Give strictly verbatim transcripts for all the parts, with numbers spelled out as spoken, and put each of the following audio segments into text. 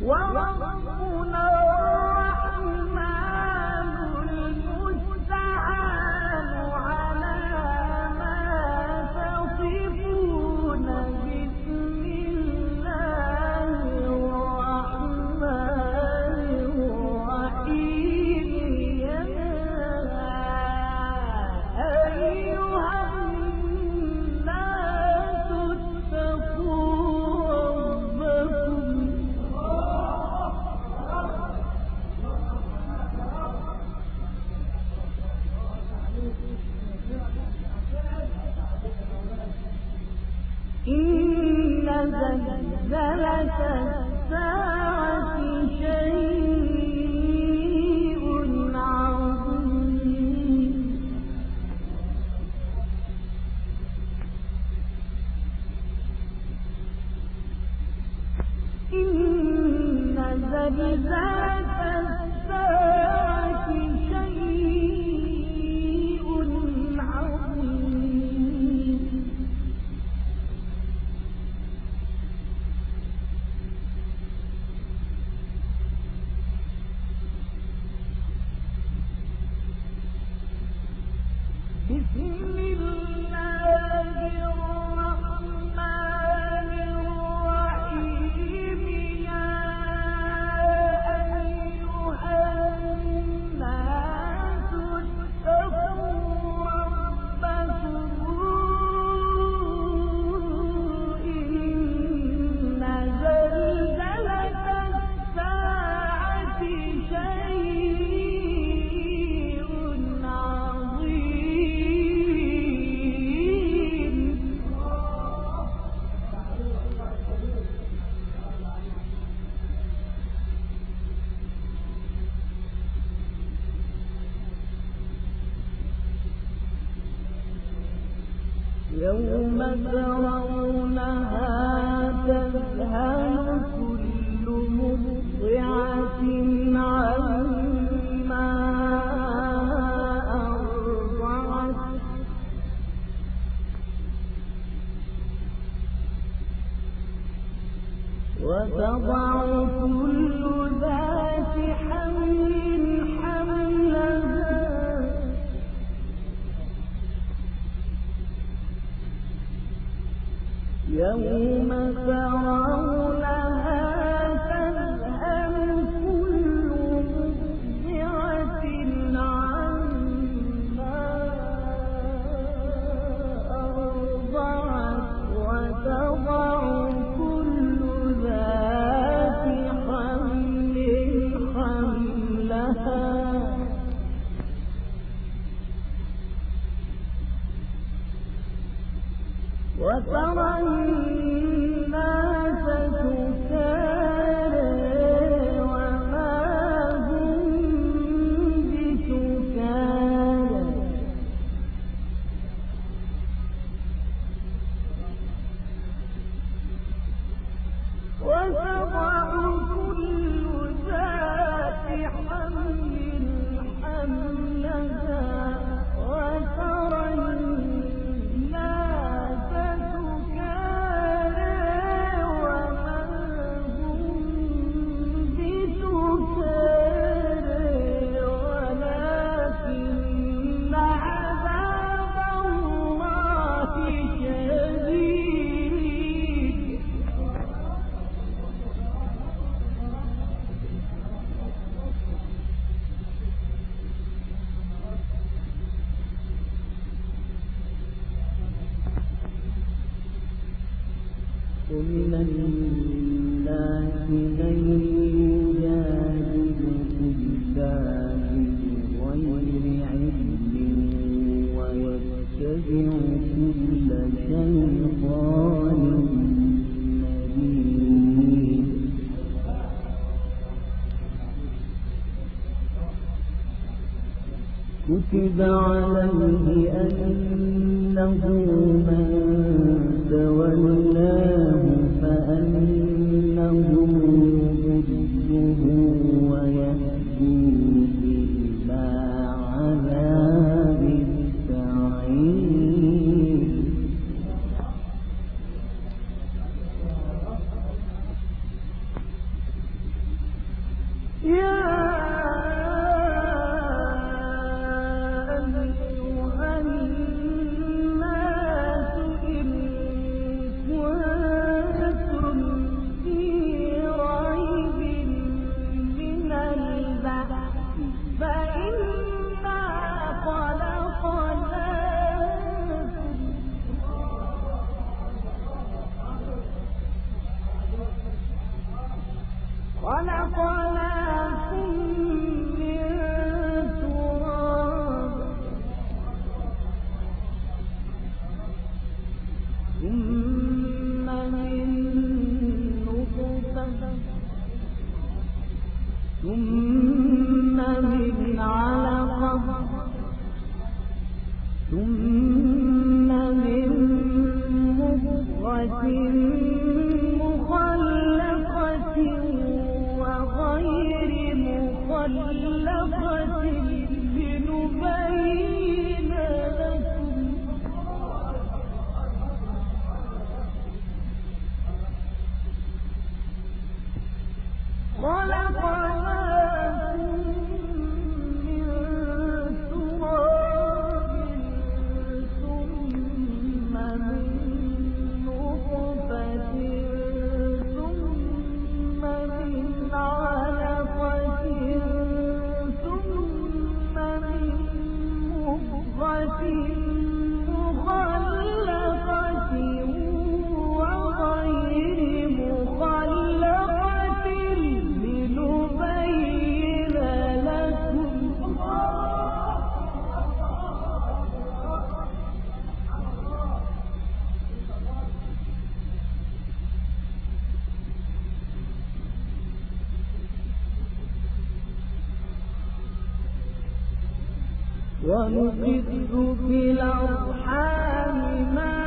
يوم ترونها تذهل كل مرضعة عما أرضعت وتضع كل ذات حمل حملها يوم ترونها تذهل كل مرضعة عما أرضعت وتضع كل ذات حمل حملها وترى الناس سكارى وما هم بسكارى وتضع كل ذات حمل حملها وترى ومن الناس من يجادل في الله بغير علم ويتبع كل شيطان مريد كتب عليه أنه من تولاه فأنه يضله ويهديه إلى عذاب السعير ثم من علقة ثم من مضغة مخلقة وغير مخلقة لنبين لكم خلقناكم من تراب ثم من نطفة ثم من علقة ثم من مضغة مخلقة وغير مخلقة لنبين لكم ونقذ في الأرحام ما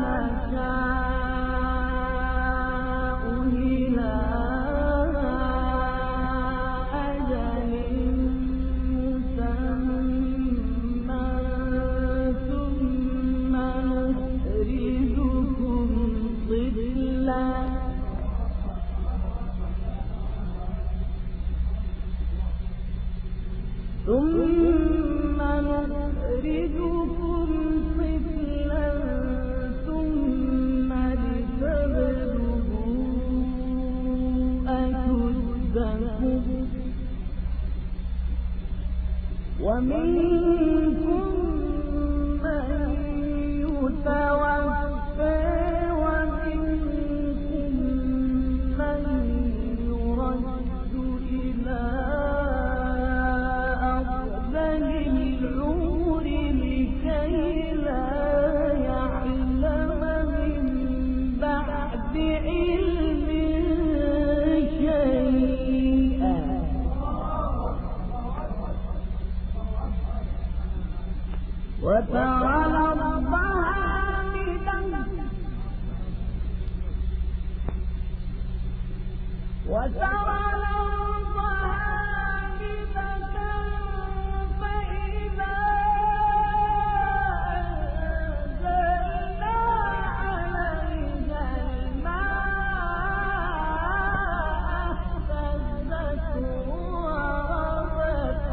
نشاء إلى أجل مسمى ثم نخرجكم طفلا ثم نخرجكم طفلا ثم لتبلغوا أشدكم ومنكم من يتوفى ومنكم من يرد إلى أرذل العمر لكي لا يعلم من بعد علم شيئا وترى الأرض هامدة وترى الأرض هامدة فإذا أنزلنا عليها الماء اهتزت وربت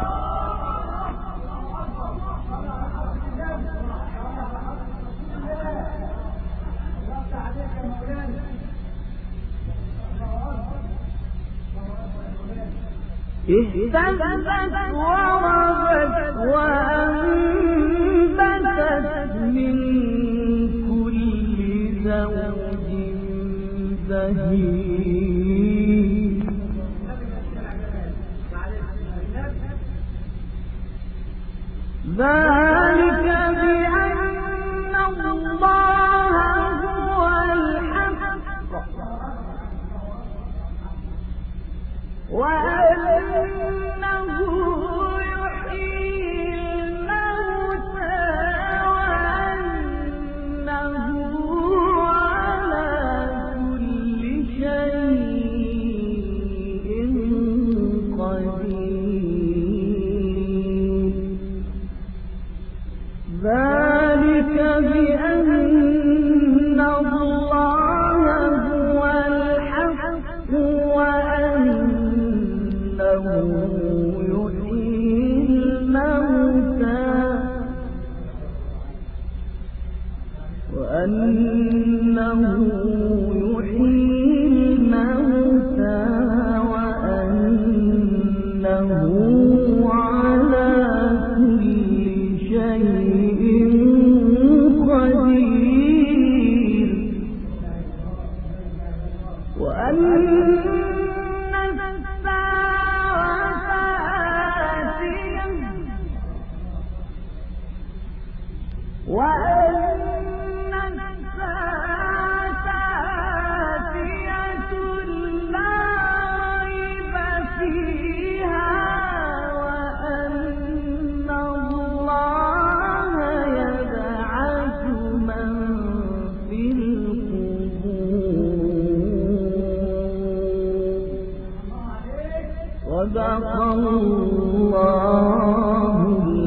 اهتزت وربت وأنبتت من كل زوج بهيج ذلك بأن الله هو الحق وأنه يحيي الموتى وأنه على كل شيء قدير ذلك بأن الله هو الحق وأن وأن الساعة آتية وأن الساعة آتية لا ريب فيها وأن الله يبعث من في القبور. صدق الله